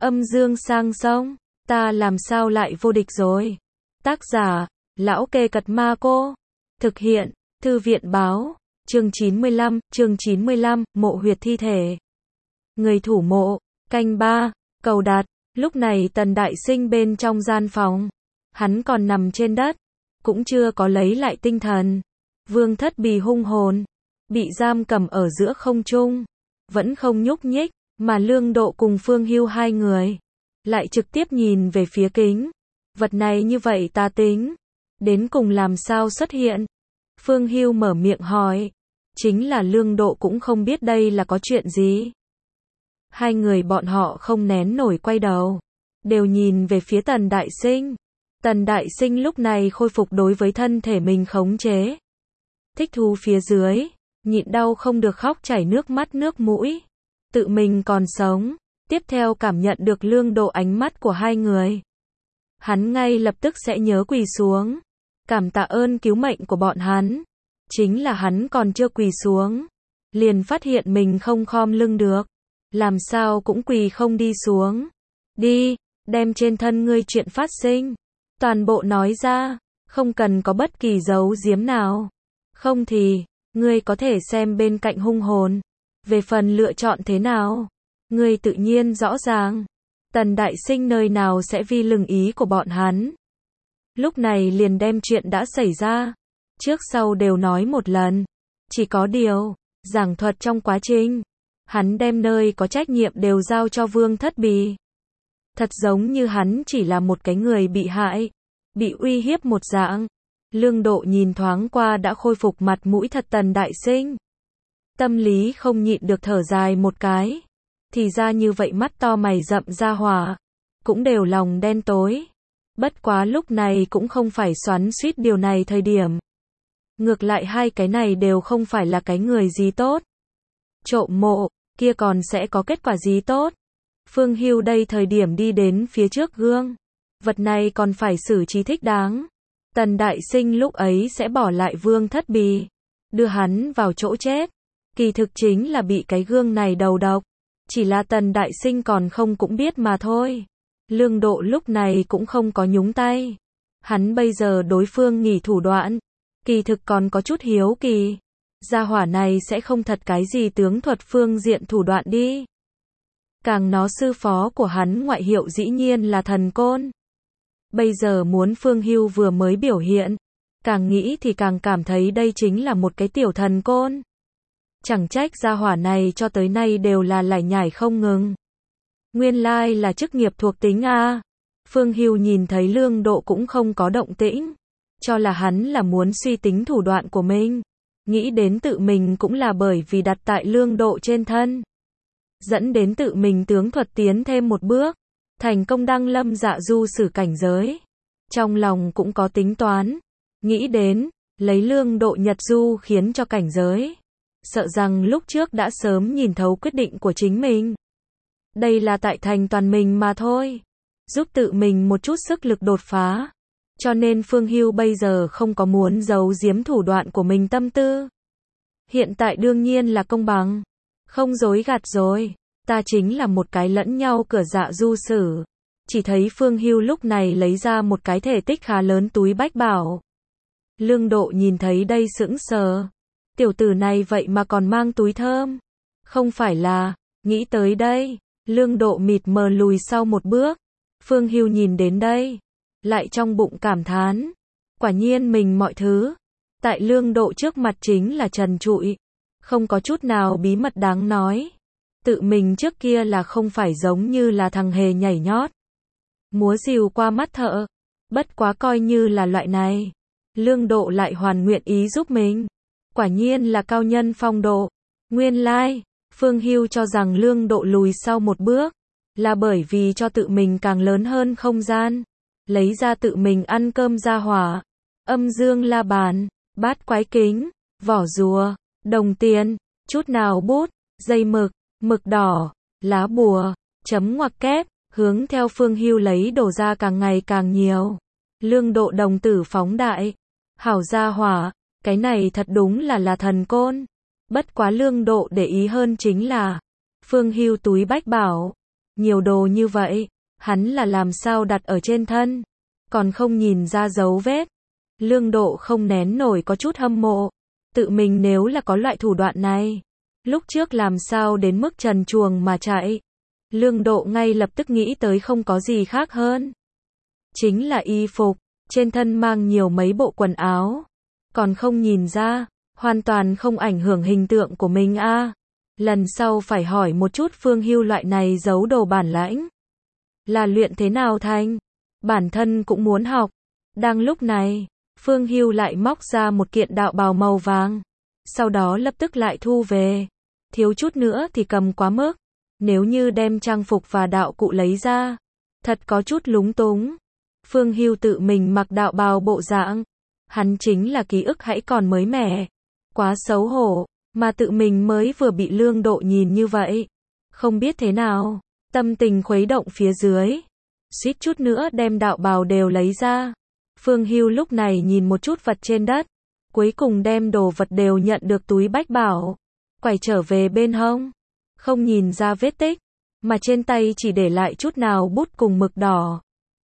Âm dương sang sông, ta làm sao lại vô địch rồi. Tác giả, Lão Kê Cật Ma Cô. Thực hiện, Thư viện báo, chương 95, mộ huyệt thi thể. Người thủ mộ, canh 3, cầu đạt. Lúc này Tần Đại Sinh bên trong gian phòng. Hắn còn nằm trên đất, cũng chưa có lấy lại tinh thần. Vương Thất Bì hung hồn, bị giam cầm ở giữa không trung, vẫn không nhúc nhích, mà Lương Độ cùng Phương Hưu hai người lại trực tiếp nhìn về phía kính. Vật này như vậy ta tính, đến cùng làm sao xuất hiện? Phương Hưu mở miệng hỏi. Chính là Lương Độ cũng không biết đây là có chuyện gì. Hai người bọn họ không nén nổi quay đầu, đều nhìn về phía Tần Đại Sinh. Tần Đại Sinh lúc này khôi phục đối với thân thể mình khống chế. Thích thú phía dưới, nhịn đau không được khóc chảy nước mắt nước mũi. Tự mình còn sống, tiếp theo cảm nhận được Lương Độ ánh mắt của hai người. Hắn ngay lập tức sẽ nhớ quỳ xuống, cảm tạ ơn cứu mệnh của bọn hắn. Chính là hắn còn chưa quỳ xuống, liền phát hiện mình không khom lưng được, làm sao cũng quỳ không đi xuống. Đi, đem trên thân ngươi chuyện phát sinh, toàn bộ nói ra, không cần có bất kỳ giấu giếm nào. Không thì, ngươi có thể xem bên cạnh hung hồn. Về phần lựa chọn thế nào, ngươi tự nhiên rõ ràng. Tần Đại Sinh nơi nào sẽ vi lừng ý của bọn hắn. Lúc này liền đem chuyện đã xảy ra, trước sau đều nói một lần. Chỉ có điều, giảng thuật trong quá trình, hắn đem nơi có trách nhiệm đều giao cho Vương Thất Bì. Thật giống như hắn chỉ là một cái người bị hại, bị uy hiếp một dạng. Lương Độ nhìn thoáng qua đã khôi phục mặt mũi thật Tần Đại Sinh. Tâm lý không nhịn được thở dài một cái. Thì ra như vậy mắt to mày rậm ra hỏa, cũng đều lòng đen tối. Bất quá lúc này cũng không phải xoắn xuýt điều này thời điểm. Ngược lại hai cái này đều không phải là cái người gì tốt. Trộm mộ, kia còn sẽ có kết quả gì tốt. Phương Hưu đây thời điểm đi đến phía trước gương. Vật này còn phải xử trí thích đáng. Tần Đại Sinh lúc ấy sẽ bỏ lại Vương Thất Bì, đưa hắn vào chỗ chết. Kỳ thực chính là bị cái gương này đầu độc. Chỉ là Tần Đại Sinh còn không cũng biết mà thôi. Lương Độ lúc này cũng không có nhúng tay. Hắn bây giờ đối phương nghỉ thủ đoạn, kỳ thực còn có chút hiếu kỳ. Gia hỏa này sẽ không thật cái gì tướng thuật phương diện thủ đoạn đi. Càng nó sư phó của hắn ngoại hiệu dĩ nhiên là thần côn. Bây giờ muốn Phương Hưu vừa mới biểu hiện, càng nghĩ thì càng cảm thấy đây chính là một cái tiểu thần côn. Chẳng trách gia hỏa này cho tới nay đều là lải nhải không ngừng. Nguyên lai là chức nghiệp thuộc tính a. Phương Hưu nhìn thấy Lương Độ cũng không có động tĩnh, cho là hắn là muốn suy tính thủ đoạn của mình. Nghĩ đến tự mình cũng là bởi vì đặt tại Lương Độ trên thân, dẫn đến tự mình tướng thuật tiến thêm một bước, thành công đăng lâm dạ du sử cảnh giới. Trong lòng cũng có tính toán, nghĩ đến, lấy Lương Độ nhật du khiến cho cảnh giới. Sợ rằng lúc trước đã sớm nhìn thấu quyết định của chính mình. Đây là tại thành toàn mình mà thôi, giúp tự mình một chút sức lực đột phá. Cho nên Phương Hưu bây giờ không có muốn giấu giếm thủ đoạn của mình tâm tư. Hiện tại đương nhiên là công bằng, không dối gạt rồi. Ta chính là một cái lẫn nhau cửa dạ du sử. Chỉ thấy Phương Hưu lúc này lấy ra một cái thể tích khá lớn túi bách bảo. Lương Độ nhìn thấy đây sững sờ. Tiểu tử này vậy mà còn mang túi thơm. Không phải là, nghĩ tới đây, Lương Độ mịt mờ lùi sau một bước. Phương Hưu nhìn đến đây, lại trong bụng cảm thán. Quả nhiên mình mọi thứ, tại Lương Độ trước mặt chính là trần trụi. Không có chút nào bí mật đáng nói. Tự mình trước kia là không phải giống như là thằng hề nhảy nhót, múa rìu qua mắt thợ. Bất quá coi như là loại này, Lương Độ lại hoàn nguyện ý giúp mình. Quả nhiên là cao nhân phong độ. Nguyên lai, Phương Hưu cho rằng Lương Độ lùi sau một bước, là bởi vì cho tự mình càng lớn hơn không gian. Lấy ra tự mình ăn cơm ra hỏa, âm dương la bàn, bát quái kính, vỏ rùa, đồng tiền, chút nào bút, dây mực, mực đỏ, lá bùa, chấm ngoặc kép, hướng theo Phương Hưu lấy đồ ra càng ngày càng nhiều. Lương Độ đồng tử phóng đại. Hảo gia hỏa, cái này thật đúng là thần côn. Bất quá Lương Độ để ý hơn chính là Phương Hưu túi bách bảo. Nhiều đồ như vậy, hắn là làm sao đặt ở trên thân, còn không nhìn ra dấu vết. Lương Độ không nén nổi có chút hâm mộ, tự mình nếu là có loại thủ đoạn này, lúc trước làm sao đến mức trần truồng mà chạy. Lương Độ ngay lập tức nghĩ tới không có gì khác hơn. Chính là y phục, trên thân mang nhiều mấy bộ quần áo, còn không nhìn ra, hoàn toàn không ảnh hưởng hình tượng của mình a. Lần sau phải hỏi một chút Phương Hưu loại này giấu đồ bản lãnh là luyện thế nào thành, bản thân cũng muốn học. Đang lúc này, Phương Hưu lại móc ra một kiện đạo bào màu vàng, sau đó lập tức lại thu về, thiếu chút nữa thì cầm quá mức. Nếu như đem trang phục và đạo cụ lấy ra, thật có chút lúng túng. Phương Hưu tự mình mặc đạo bào bộ dạng, hắn chính là ký ức hãy còn mới mẻ, quá xấu hổ, mà tự mình mới vừa bị Lương Độ nhìn như vậy, không biết thế nào, tâm tình khuấy động phía dưới, suýt chút nữa đem đạo bào đều lấy ra. Phương Hưu lúc này nhìn một chút vật trên đất, cuối cùng đem đồ vật đều nhận được túi bách bảo, quay trở về bên hông, không nhìn ra vết tích, mà trên tay chỉ để lại chút nào bút cùng mực đỏ.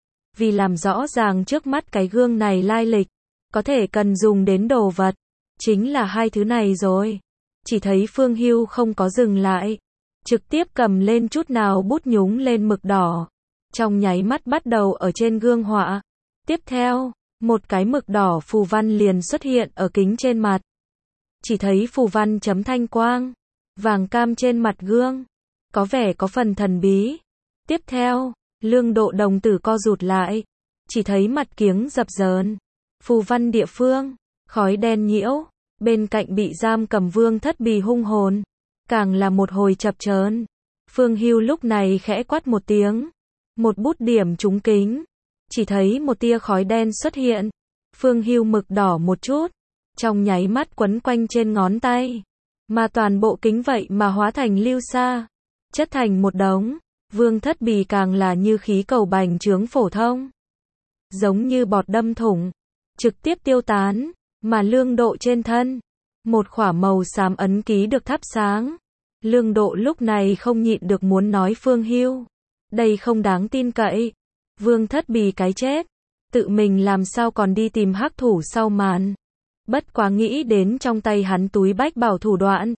Vì làm rõ ràng trước mắt cái gương này lai lịch, có thể cần dùng đến đồ vật, chính là hai thứ này rồi. Chỉ thấy Phương Hưu không có dừng lại, trực tiếp cầm lên chút nào bút nhúng lên mực đỏ, trong nháy mắt bắt đầu ở trên gương họa. Tiếp theo, một cái mực đỏ phù văn liền xuất hiện ở kính trên mặt. Chỉ thấy phù văn chấm thanh quang, vàng cam trên mặt gương, có vẻ có phần thần bí. Tiếp theo, Lương Độ đồng tử co rụt lại, chỉ thấy mặt kiếng dập dờn, phù văn địa phương, khói đen nhiễu, bên cạnh bị giam cầm Vương Thất Bì hung hồn, càng là một hồi chập chờn. Phương Hưu lúc này khẽ quát một tiếng, một bút điểm trúng kính, chỉ thấy một tia khói đen xuất hiện. Phương Hưu mực đỏ một chút, trong nháy mắt quấn quanh trên ngón tay, mà toàn bộ kính vậy mà hóa thành lưu sa, chất thành một đống. Vương Thất Bì càng là như khí cầu bành trướng phổ thông, giống như bọt đâm thủng, trực tiếp tiêu tán, mà Lương Độ trên thân, một khỏa màu xám ấn ký được thắp sáng. Lương Độ lúc này không nhịn được muốn nói Phương Hưu, đây không đáng tin cậy. Vương Thất Bì cái chết, tự mình làm sao còn đi tìm hắc thủ sau màn. Bất quá nghĩ đến trong tay hắn túi bách bảo thủ đoạn,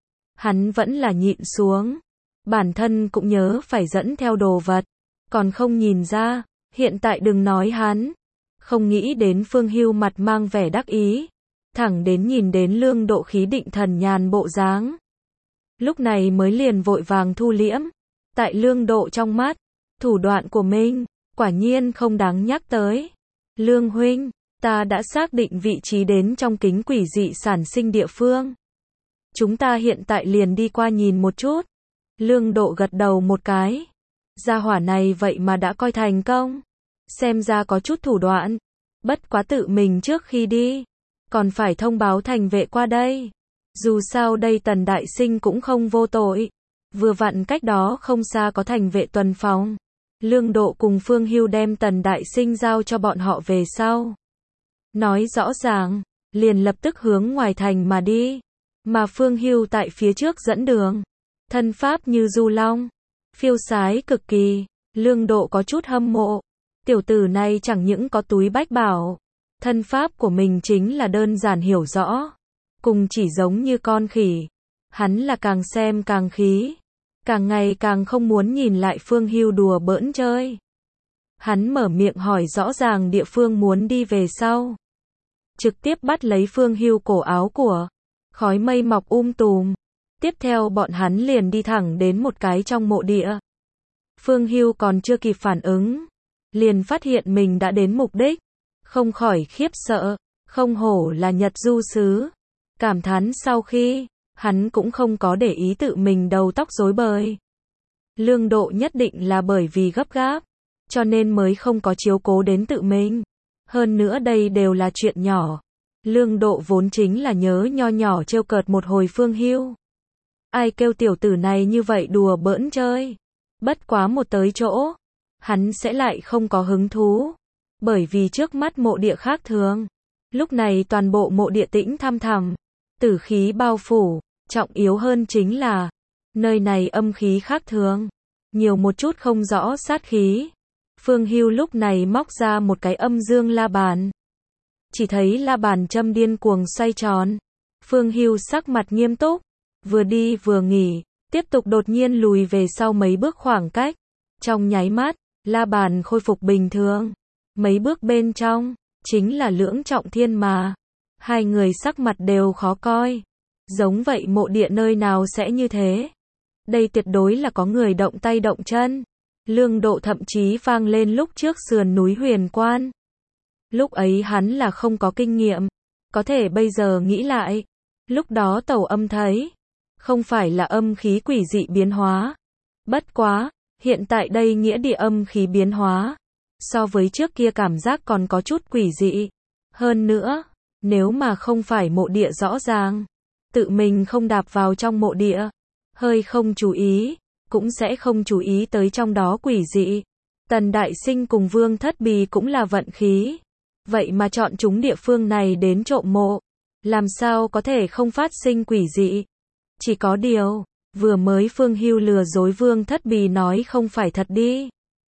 hắn vẫn là nhịn xuống. Bản thân cũng nhớ phải dẫn theo đồ vật, còn không nhìn ra, hiện tại đừng nói hắn. Không nghĩ đến Phương Hưu mặt mang vẻ đắc ý, thẳng đến nhìn đến Lương Độ khí định thần nhàn bộ dáng, lúc này mới liền vội vàng thu liễm. Tại Lương Độ trong mắt, thủ đoạn của mình, quả nhiên không đáng nhắc tới. Lương huynh, ta đã xác định vị trí đến trong kính quỷ dị sản sinh địa phương. Chúng ta hiện tại liền đi qua nhìn một chút. Lương Độ gật đầu một cái. Gia hỏa này vậy mà đã coi thành công. Xem ra có chút thủ đoạn. Bất quá tự mình trước khi đi, còn phải thông báo thành vệ qua đây. Dù sao đây Tần Đại Sinh cũng không vô tội. Vừa vặn cách đó không xa có thành vệ tuần phòng. Lương Độ cùng Phương Hưu đem Tần Đại Sinh giao cho bọn họ về sau. Nói rõ ràng, liền lập tức hướng ngoài thành mà đi. Mà Phương Hưu tại phía trước dẫn đường. Thân pháp như du long, phiêu sái cực kỳ. Lương Độ có chút hâm mộ. Tiểu tử này chẳng những có túi bách bảo, thân pháp của mình chính là đơn giản hiểu rõ. Cùng chỉ giống như con khỉ. Hắn là càng xem càng khí. Càng ngày càng không muốn nhìn lại Phương Hưu đùa bỡn chơi. Hắn mở miệng hỏi rõ ràng địa phương muốn đi về sau. Trực tiếp bắt lấy Phương Hưu cổ áo của. Khói mây mọc tùm. Tiếp theo bọn hắn liền đi thẳng đến một cái trong mộ địa. Phương Hưu còn chưa kịp phản ứng, liền phát hiện mình đã đến mục đích. Không khỏi khiếp sợ, không hổ là Nhật du sứ. Cảm thán sau khi, hắn cũng không có để ý tự mình đầu tóc rối bời. Lương Độ nhất định là bởi vì gấp gáp, cho nên mới không có chiếu cố đến tự mình. Hơn nữa đây đều là chuyện nhỏ. Lương Độ vốn chính là nhớ nho nhỏ trêu cợt một hồi Phương Hưu. Ai kêu tiểu tử này như vậy đùa bỡn chơi. Bất quá một tới chỗ, hắn sẽ lại không có hứng thú. Bởi vì trước mắt mộ địa khác thường. Lúc này toàn bộ mộ địa tĩnh thăm thẳm, tử khí bao phủ, trọng yếu hơn chính là nơi này âm khí khác thường. nhiều một chút không rõ sát khí. Phương Hưu lúc này móc ra một cái âm dương la bàn. Chỉ thấy la bàn châm điên cuồng xoay tròn. Phương Hưu sắc mặt nghiêm túc, vừa đi vừa nghỉ, tiếp tục đột nhiên lùi về sau mấy bước khoảng cách. Trong nháy mắt, la bàn khôi phục bình thường. Mấy bước bên trong, chính là Lưỡng Trọng Thiên mà. Hai người sắc mặt đều khó coi. Giống vậy mộ địa nơi nào sẽ như thế? Đây tuyệt đối là có người động tay động chân. Lương Độ thậm chí vang lên lúc trước sườn núi Huyền Quan. Lúc ấy hắn là không có kinh nghiệm. Có thể bây giờ nghĩ lại. Lúc đó Tẩu Âm thấy. Không phải là âm khí quỷ dị biến hóa. Bất quá, hiện tại đây nghĩa địa âm khí biến hóa. So với trước kia cảm giác còn có chút quỷ dị. Hơn nữa, nếu mà không phải mộ địa rõ ràng, tự mình không đạp vào trong mộ địa, hơi không chú ý, cũng sẽ không chú ý tới trong đó quỷ dị. Tần Đại Sinh cùng Vương Thất Bì cũng là vận khí. Vậy mà chọn chúng địa phương này đến trộm mộ. Làm sao có thể không phát sinh quỷ dị? Chỉ có điều, vừa mới Phương Hưu lừa dối Vương Thất Bì nói không phải thật đi.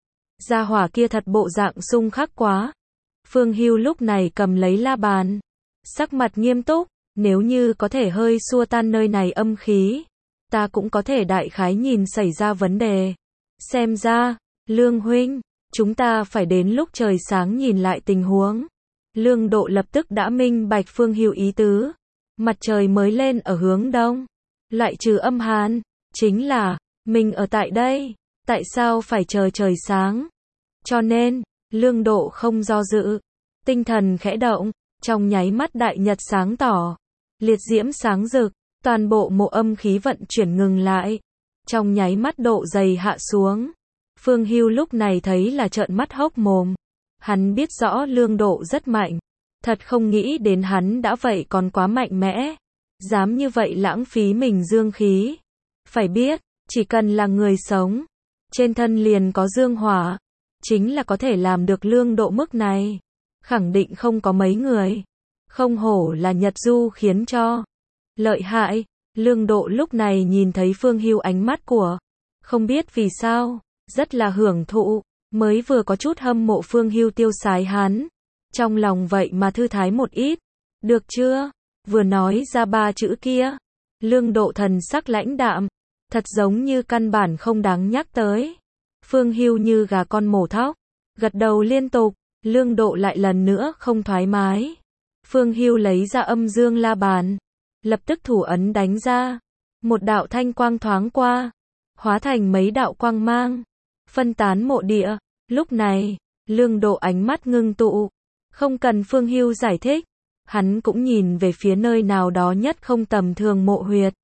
Gia hỏa kia thật bộ dạng xung khắc quá. Phương Hưu lúc này cầm lấy la bàn. Sắc mặt nghiêm túc, nếu như có thể hơi xua tan nơi này âm khí, ta cũng có thể đại khái nhìn xảy ra vấn đề. Xem ra, Lương huynh, chúng ta phải đến lúc trời sáng nhìn lại tình huống. Lương Độ lập tức đã minh bạch Phương Hưu ý tứ. Mặt trời mới lên ở hướng đông, loại trừ âm hàn, chính là mình ở tại đây, tại sao phải chờ trời sáng? Cho nên, Lương Độ không do dự, tinh thần khẽ động, trong nháy mắt đại nhật sáng tỏ, liệt diễm sáng rực, toàn bộ mộ âm khí vận chuyển ngừng lại. Trong nháy mắt độ dày hạ xuống. Phương Hưu lúc này thấy là trợn mắt hốc mồm. Hắn biết rõ Lương Độ rất mạnh, thật không nghĩ đến hắn đã vậy còn quá mạnh mẽ, dám như vậy lãng phí mình dương khí. Phải biết, chỉ cần là người sống, trên thân liền có dương hỏa, chính là có thể làm được Lương Độ mức này. Khẳng định không có mấy người. Không hổ là Nhật Du khiến cho lợi hại. Lương Độ lúc này nhìn thấy Phương Hưu ánh mắt của, không biết vì sao, rất là hưởng thụ, mới vừa có chút hâm mộ Phương Hưu tiêu sái hắn. Trong lòng vậy mà thư thái một ít. Được chưa? Vừa nói ra ba chữ kia, Lương Độ thần sắc lãnh đạm, thật giống như căn bản không đáng nhắc tới. Phương Hưu như gà con mổ thóc, gật đầu liên tục. Lương Độ lại lần nữa không thoải mái. Phương Hưu lấy ra âm dương la bàn, lập tức thủ ấn đánh ra. Một đạo thanh quang thoáng qua, hóa thành mấy đạo quang mang, phân tán mộ địa. Lúc này, Lương Độ ánh mắt ngưng tụ, không cần Phương Hưu giải thích, hắn cũng nhìn về phía nơi nào đó nhất không tầm thường mộ huyệt.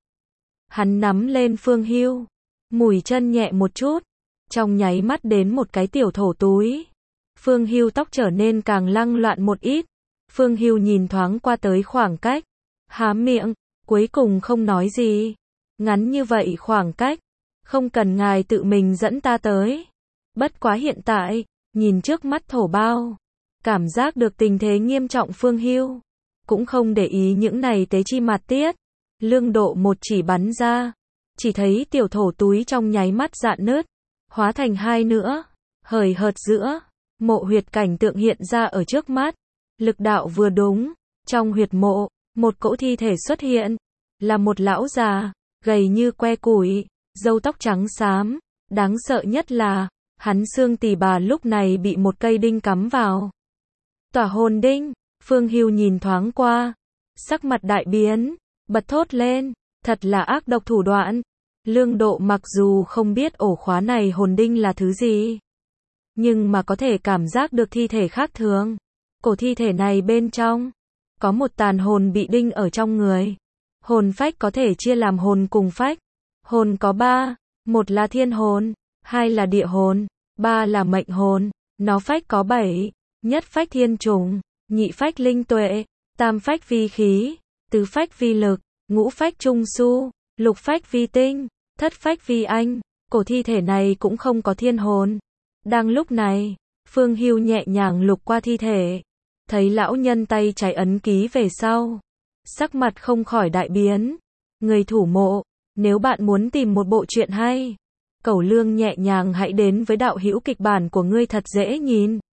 Hắn nắm lên Phương Hưu, mùi chân nhẹ một chút, trong nháy mắt đến một cái tiểu thổ túi. Phương Hưu tóc trở nên càng lăng loạn một ít. Phương Hưu nhìn thoáng qua tới khoảng cách, há miệng, cuối cùng không nói gì. Ngắn như vậy khoảng cách, không cần ngài tự mình dẫn ta tới. Bất quá hiện tại, nhìn trước mắt thổ bao, cảm giác được tình thế nghiêm trọng. Phương Hưu cũng không để ý những này tế chi mạt tiết. Lương Độ một chỉ bắn ra, chỉ thấy tiểu thổ túi trong nháy mắt rạn nứt, hóa thành hai nữa, hời hợt giữa mộ huyệt cảnh tượng hiện ra ở trước mắt. Lực đạo vừa đúng, trong huyệt mộ, một cỗ thi thể xuất hiện, là một lão già, gầy như que củi, râu tóc trắng xám, đáng sợ nhất là, hắn xương tỳ bà lúc này bị một cây đinh cắm vào. Tỏa hồn đinh, Phương Hưu nhìn thoáng qua, sắc mặt đại biến, bật thốt lên, thật là ác độc thủ đoạn. Lương Độ mặc dù không biết ổ khóa này hồn đinh là thứ gì, nhưng mà có thể cảm giác được thi thể khác thường. Cổ thi thể này bên trong, có một tàn hồn bị đinh ở trong người. Hồn phách có thể chia làm hồn cùng phách. Hồn có 3, một là thiên hồn, 2 là địa hồn, 3 là mệnh hồn. Nó phách có 7, nhất phách thiên trùng, nhị phách linh tuệ, tam phách vi khí, tứ phách vi lực, ngũ phách trung su, lục phách vi tinh, thất phách vi anh. Cổ thi thể này cũng không có thiên hồn. Đang lúc này, Phương Hưu nhẹ nhàng lục qua thi thể, thấy lão nhân tay trái ấn ký về sau, sắc mặt không khỏi đại biến. Người thủ mộ, nếu bạn muốn tìm một bộ truyện hay, Cẩu Lương nhẹ nhàng hãy đến với đạo hữu kịch bản của ngươi thật dễ nhìn.